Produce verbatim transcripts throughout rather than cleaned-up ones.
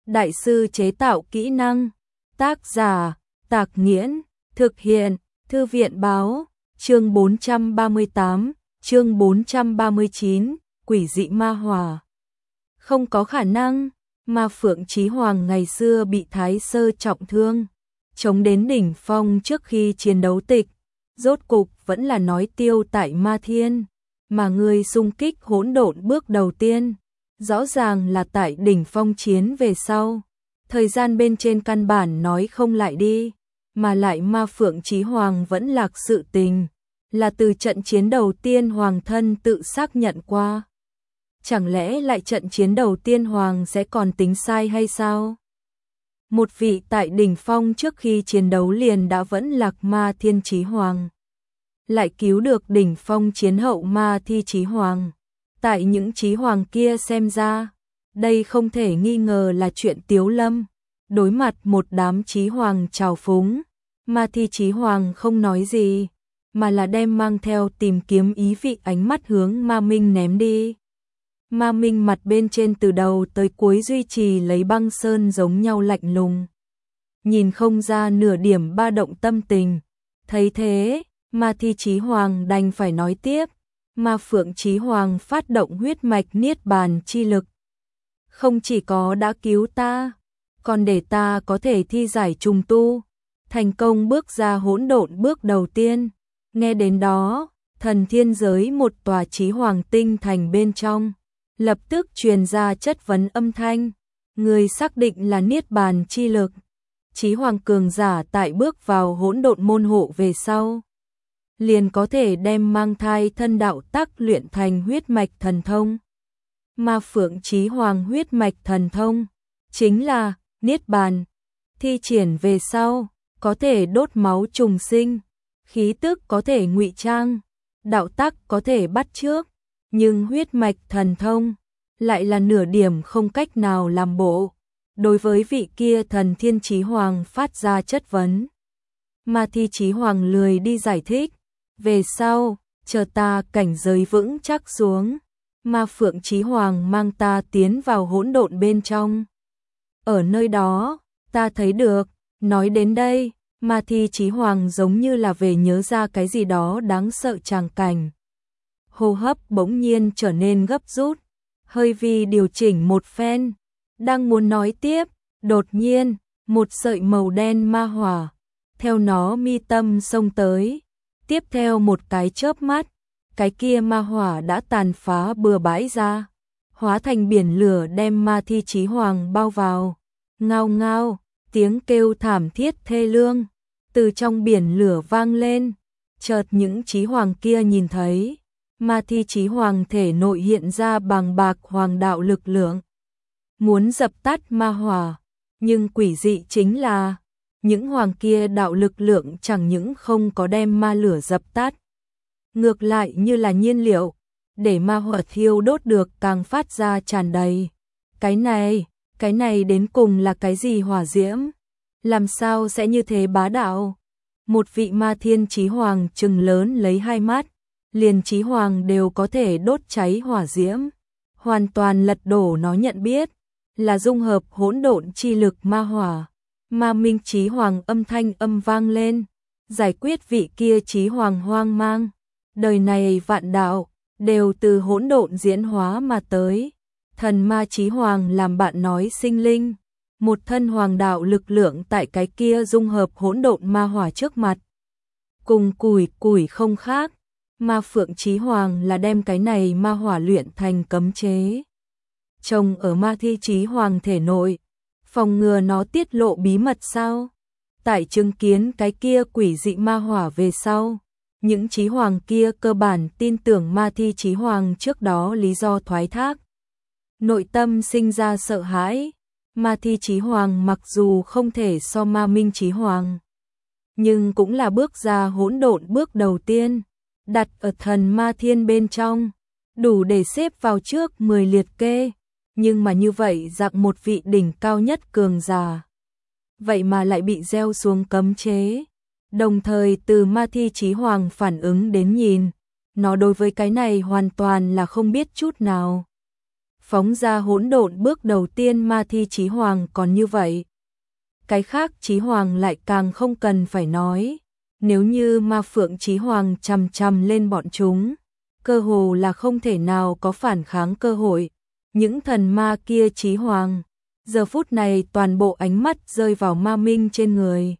Đại sư chế tạo kỹ năng. Tác giả, Tạc Nghiễn, thực hiện, Thư viện Báo, chương bốn trăm ba mươi tám, chương bốn trăm ba mươi chín, quỷ dị ma hỏa. Không có khả năng, Ma Phượng Chí Hoàng ngày xưa bị Thái Sơ trọng thương, chống đến đỉnh phong trước khi chiến đấu tịch, rốt cục vẫn là nói tiêu tại Ma Thiên, mà người xung kích hỗn độn bước đầu tiên, rõ ràng là tại đỉnh phong chiến về sau. Thời gian bên trên căn bản nói không lại đi, mà lại Ma Phượng Chí Hoàng vẫn lạc sự tình, là từ trận chiến đầu tiên Hoàng thân tự xác nhận qua. Chẳng lẽ lại trận chiến đầu tiên Hoàng sẽ còn tính sai hay sao? Một vị tại đỉnh phong trước khi chiến đấu liền đã vẫn lạc Ma Thiên Chí Hoàng, lại cứu được đỉnh phong chiến hậu Ma Thi Chí Hoàng. Tại những Chí Hoàng kia xem ra, đây không thể nghi ngờ là chuyện tiếu lâm. Đối mặt một đám Chí Hoàng trào phúng, Ma Thi Chí Hoàng không nói gì, mà là đem mang theo tìm kiếm ý vị ánh mắt hướng Ma Minh ném đi. Ma Minh mặt bên trên từ đầu tới cuối duy trì lấy băng sơn giống nhau lạnh lùng, nhìn không ra nửa điểm ba động tâm tình. Thấy thế, Ma Thi Chí Hoàng đành phải nói tiếp. Ma Phượng Chí Hoàng phát động huyết mạch niết bàn chi lực, không chỉ có đã cứu ta, còn để ta có thể thi giải trùng tu, thành công bước ra hỗn độn bước đầu tiên. Nghe đến đó, thần thiên giới một tòa Chí Hoàng tinh thành bên trong, lập tức truyền ra chất vấn âm thanh. Người xác định là niết bàn chi lực. Chí Hoàng cường giả tại bước vào hỗn độn môn hộ về sau, liền có thể đem mang thai thân đạo tác luyện thành huyết mạch thần thông. Ma Phượng Chí Hoàng huyết mạch thần thông chính là niết bàn, thi triển về sau có thể đốt máu trùng sinh, khí tức có thể ngụy trang, đạo tác có thể bắt chước, nhưng huyết mạch thần thông lại là nửa điểm không cách nào làm bộ. Đối với vị kia thần thiên Chí Hoàng phát ra chất vấn, Ma Thi Chí Hoàng lười đi giải thích. Về sau, chờ ta cảnh giới vững chắc xuống, Ma Phượng Chí Hoàng mang ta tiến vào hỗn độn bên trong. Ở nơi đó, ta thấy được. Nói đến đây, Ma Thi Chí Hoàng giống như là về nhớ ra cái gì đó đáng sợ tràng cảnh. Hô hấp bỗng nhiên trở nên gấp rút, hơi vi điều chỉnh một phen, đang muốn nói tiếp, đột nhiên, một sợi màu đen ma hỏa theo nó mi tâm xông tới. Tiếp theo một cái chớp mắt, cái kia ma hỏa đã tàn phá bừa bãi ra, hóa thành biển lửa đem Ma Thi Chí Hoàng bao vào. Ngao ngao, tiếng kêu thảm thiết thê lương từ trong biển lửa vang lên. Chợt những Chí Hoàng kia nhìn thấy, Ma Thi Chí Hoàng thể nội hiện ra bàng bạc hoàng đạo lực lượng, muốn dập tắt ma hỏa, nhưng quỷ dị chính là những hoàng kia đạo lực lượng chẳng những không có đem ma lửa dập tắt, ngược lại như là nhiên liệu, để ma hỏa thiêu đốt được càng phát ra tràn đầy. Cái này, cái này đến cùng là cái gì hỏa diễm? Làm sao sẽ như thế bá đạo? Một vị Ma Thiên Chí Hoàng trừng lớn lấy hai mắt, liền Chí Hoàng đều có thể đốt cháy hỏa diễm, hoàn toàn lật đổ nó nhận biết, là dung hợp hỗn độn chi lực ma hỏa. Ma Minh Chí Hoàng âm thanh âm vang lên, giải quyết vị kia Chí Hoàng hoang mang. Đời này vạn đạo đều từ hỗn độn diễn hóa mà tới. Thần Ma Chí Hoàng làm bạn nói sinh linh, một thân hoàng đạo lực lượng tại cái kia dung hợp hỗn độn ma hỏa trước mặt, cùng củi củi không khác. Ma Phượng Chí Hoàng là đem cái này ma hỏa luyện thành cấm chế, trồng ở Ma Thi Chí Hoàng thể nội, phòng ngừa nó tiết lộ bí mật sao? Tại chứng kiến cái kia quỷ dị ma hỏa về sau, những Chí Hoàng kia cơ bản tin tưởng Ma Thi Chí Hoàng trước đó lý do thoái thác, nội tâm sinh ra sợ hãi. Ma Thi Chí Hoàng mặc dù không thể so Ma Minh Chí Hoàng, nhưng cũng là bước ra hỗn độn bước đầu tiên, đặt ở thần ma thiên bên trong, đủ để xếp vào trước mười liệt kê. Nhưng mà như vậy dạng một vị đỉnh cao nhất cường giả, vậy mà lại bị gieo xuống cấm chế. Đồng thời từ Ma Thi Chí Hoàng phản ứng đến nhìn, nó đối với cái này hoàn toàn là không biết chút nào. phóng ra hỗn độn bước đầu tiên ma thi chí hoàng còn như vậy. Cái khác chí hoàng lại càng không cần phải nói, nếu như ma phượng chí hoàng chằm chằm lên bọn chúng, cơ hồ là không thể nào có phản kháng cơ hội. Những thần ma kia chí hoàng, giờ phút này toàn bộ ánh mắt rơi vào Ma Minh trên người.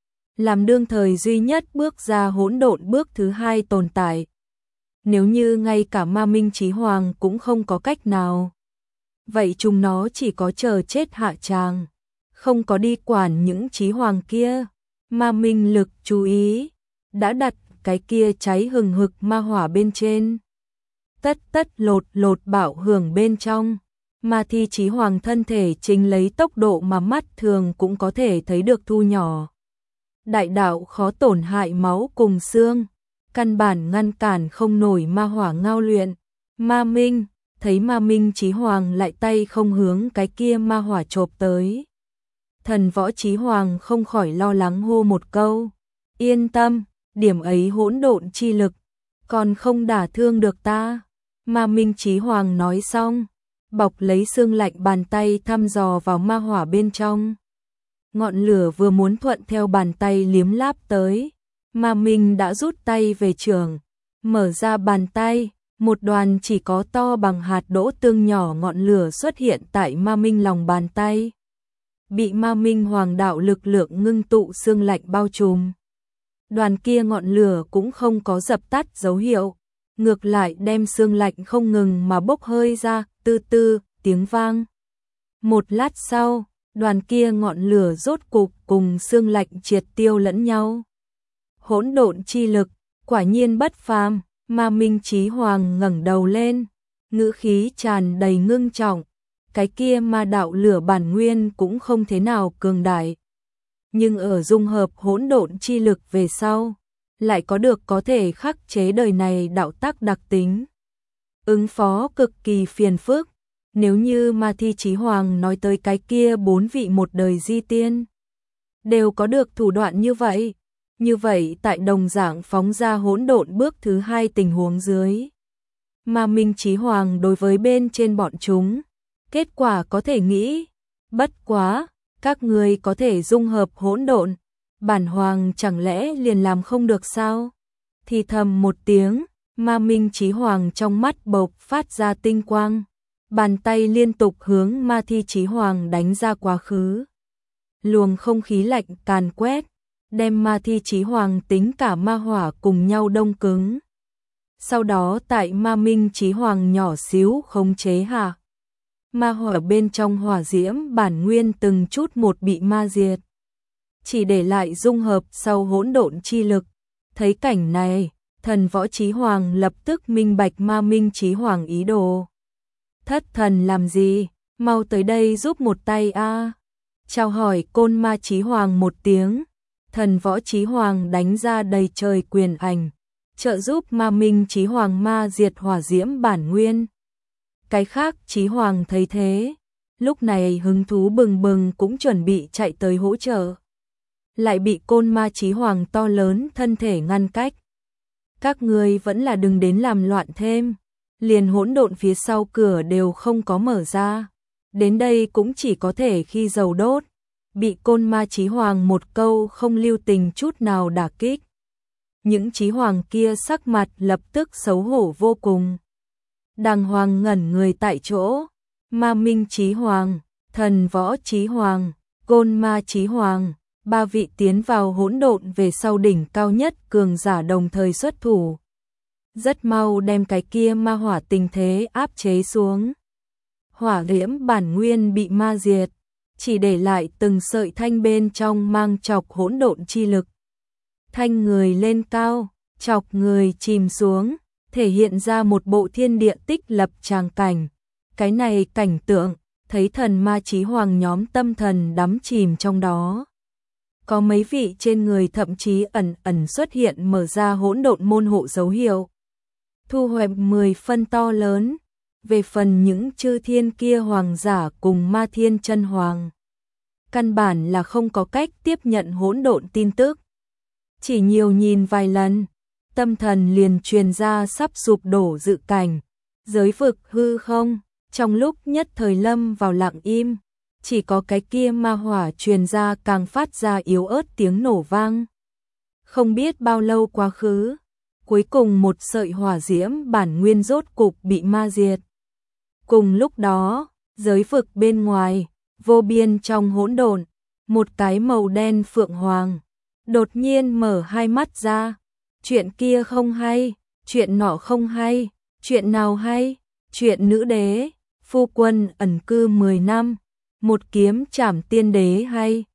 Làm đương thời duy nhất bước ra hỗn độn bước thứ hai tồn tại. Nếu như ngay cả Ma Minh chí hoàng cũng không có cách nào, vậy chúng nó chỉ có chờ chết hạ tràng, không có đi quản những chí hoàng kia. Ma Minh lực chú ý, đã đặt cái kia cháy hừng hực ma hỏa bên trên. Tất tất lột lột bạo hưởng bên trong. Ma thi chí hoàng thân thể chính lấy tốc độ mà mắt thường cũng có thể thấy được thu nhỏ. Đại đạo khó tổn hại máu cùng xương, căn bản ngăn cản không nổi ma hỏa ngao luyện. Ma Minh, thấy Ma Minh chí hoàng lại tay không hướng cái kia ma hỏa chộp tới. Thần võ chí hoàng không khỏi lo lắng hô một câu. Yên tâm, điểm ấy hỗn độn chi lực, còn không đả thương được ta. Ma Minh chí hoàng nói xong, bọc lấy xương lạnh bàn tay thăm dò vào ma hỏa bên trong. Ngọn lửa vừa muốn thuận theo bàn tay liếm láp tới, Ma Minh đã rút tay về trường, mở ra bàn tay, một đoàn chỉ có to bằng hạt đỗ tương nhỏ ngọn lửa xuất hiện tại Ma Minh lòng bàn tay. Bị Ma Minh hoàng đạo lực lượng ngưng tụ xương lạnh bao trùm. Đoàn kia ngọn lửa cũng không có dập tắt dấu hiệu, ngược lại đem xương lạnh không ngừng mà bốc hơi ra, tư tư, tiếng vang. Một lát sau, đoàn kia ngọn lửa rốt cục cùng xương lạnh triệt tiêu lẫn nhau. Hỗn độn chi lực, quả nhiên bất phàm. Ma Minh chí hoàng ngẩng đầu lên, ngữ khí tràn đầy ngưng trọng. Cái kia ma đạo lửa bản nguyên cũng không thế nào cường đại, nhưng ở dung hợp hỗn độn chi lực về sau, lại có được có thể khắc chế đời này đạo tắc đặc tính. Ứng phó cực kỳ phiền phức. Nếu như Ma thi chí hoàng nói tới cái kia bốn vị một đời di tiên đều có được thủ đoạn như vậy, như vậy tại đồng dạng phóng ra hỗn độn bước thứ hai tình huống dưới, Ma Minh chí hoàng đối với bên trên bọn chúng, kết quả có thể nghĩ. Bất quá, các người có thể dung hợp hỗn độn, bản hoàng chẳng lẽ liền làm không được sao? Thì thầm một tiếng, Ma Minh chí hoàng trong mắt bộc phát ra tinh quang, bàn tay liên tục hướng Ma thi chí hoàng đánh ra quá khứ. Luồng không khí lạnh càn quét, đem Ma thi chí hoàng tính cả ma hỏa cùng nhau đông cứng. Sau đó tại Ma Minh chí hoàng nhỏ xíu khống chế hạ, ma hỏa bên trong hỏa diễm bản nguyên từng chút một bị ma diệt, chỉ để lại dung hợp sau hỗn độn chi lực. Thấy cảnh này, thần võ chí hoàng lập tức minh bạch Ma Minh chí hoàng ý đồ. Thất thần làm gì, mau tới đây giúp một tay a. Chào hỏi Côn Ma chí hoàng một tiếng, thần võ chí hoàng đánh ra đầy trời quyền ảnh, trợ giúp Ma Minh chí hoàng ma diệt hỏa diễm bản nguyên. Cái khác chí hoàng thấy thế, lúc này hứng thú bừng bừng cũng chuẩn bị chạy tới hỗ trợ, lại bị Côn Ma chí hoàng to lớn thân thể ngăn cách. Các ngươi vẫn là đừng đến làm loạn thêm, liền hỗn độn phía sau cửa đều không có mở ra, đến đây cũng chỉ có thể khi dầu đốt. Bị Côn Ma chí hoàng một câu không lưu tình chút nào đả kích, những chí hoàng kia sắc mặt lập tức xấu hổ vô cùng, đàng hoàng ngẩn người tại chỗ. Ma Minh chí hoàng, thần võ chí hoàng, Côn Ma chí hoàng, ba vị tiến vào hỗn độn về sau đỉnh cao nhất cường giả đồng thời xuất thủ, rất mau đem cái kia ma hỏa tình thế áp chế xuống. Hỏa diễm bản nguyên bị ma diệt, chỉ để lại từng sợi thanh bên trong mang chọc hỗn độn chi lực. Thanh người lên cao, chọc người chìm xuống, thể hiện ra một bộ thiên địa tích lập tràng cảnh. Cái này cảnh tượng, thấy thần ma chí hoàng nhóm tâm thần đắm chìm trong đó. Có mấy vị trên người thậm chí ẩn ẩn xuất hiện mở ra hỗn độn môn hộ dấu hiệu. Thu hoạch mười phân to lớn. Về phần những chư thiên kia hoàng giả cùng ma thiên chân hoàng, căn bản là không có cách tiếp nhận hỗn độn tin tức. Chỉ nhiều nhìn vài lần, tâm thần liền truyền ra sắp sụp đổ dự cảnh, giới vực hư không, Trong lúc nhất thời lâm vào lặng im, chỉ có cái kia ma hỏa truyền ra càng phát ra yếu ớt tiếng nổ vang. Không biết bao lâu quá khứ, cuối cùng một sợi hỏa diễm bản nguyên rốt cục bị ma diệt. Cùng lúc đó, giới vực bên ngoài, vô biên trong hỗn độn, một cái màu đen phượng hoàng đột nhiên mở hai mắt ra. Chuyện kia không hay, chuyện nọ không hay, chuyện nào hay? Chuyện nữ đế, phu quân ẩn cư mười năm, một kiếm trảm tiên đế hay?